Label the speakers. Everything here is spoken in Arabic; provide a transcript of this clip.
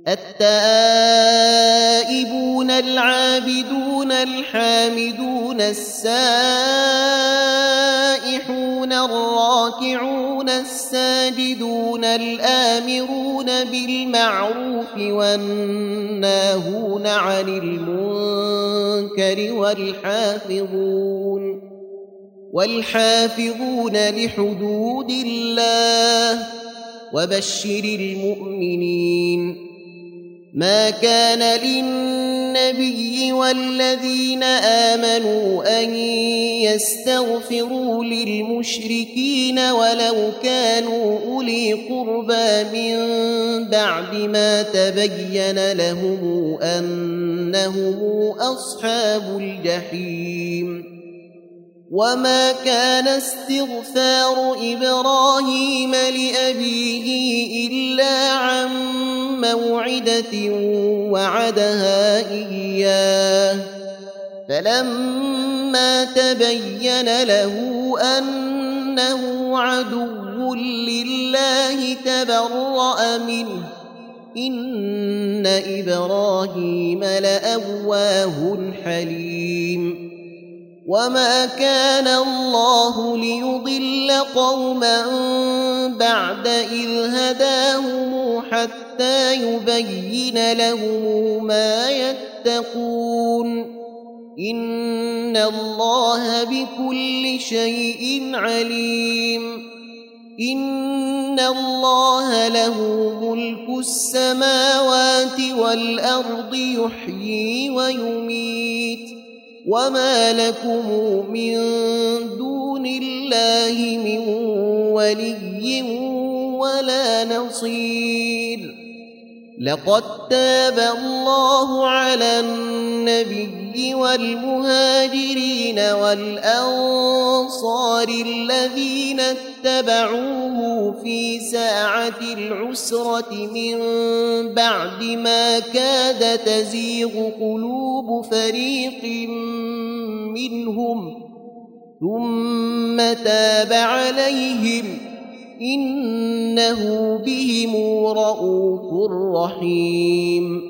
Speaker 1: التائبون العابدون الحامدون السائحون الراكعون الساجدون الآمرون بالمعروف والناهون عن المنكر والحافظون لحدود الله وبشر المؤمنين. ما كان للنبي والذين آمنوا أن يستغفروا للمشركين ولو كانوا أولي قربى من بعد ما تبين لهم أنهم أصحاب الجحيم. وما كان استغفار إبراهيم لأبيه إلا عن موعدة وعدها إياه فلما تبين له أنه عدو لله تبرأ منه إن إبراهيم لأواه حليم. وما كان الله ليضل قوما بعد إذ هداهم حتى يبين لهم ما يتقون إن الله بكل شيء عليم. إن الله له ملك السماوات والأرض يحيي ويميت وما لكم من دون الله من ولي ولا نصير. لقد تاب الله على النبي والمهاجرين والأنصار الذين اتبعوه في ساعة العسرة من بعد ما كاد تزيغ قلوب فريق منهم ثم تاب عليهم إنه بهم رءوف رحيم.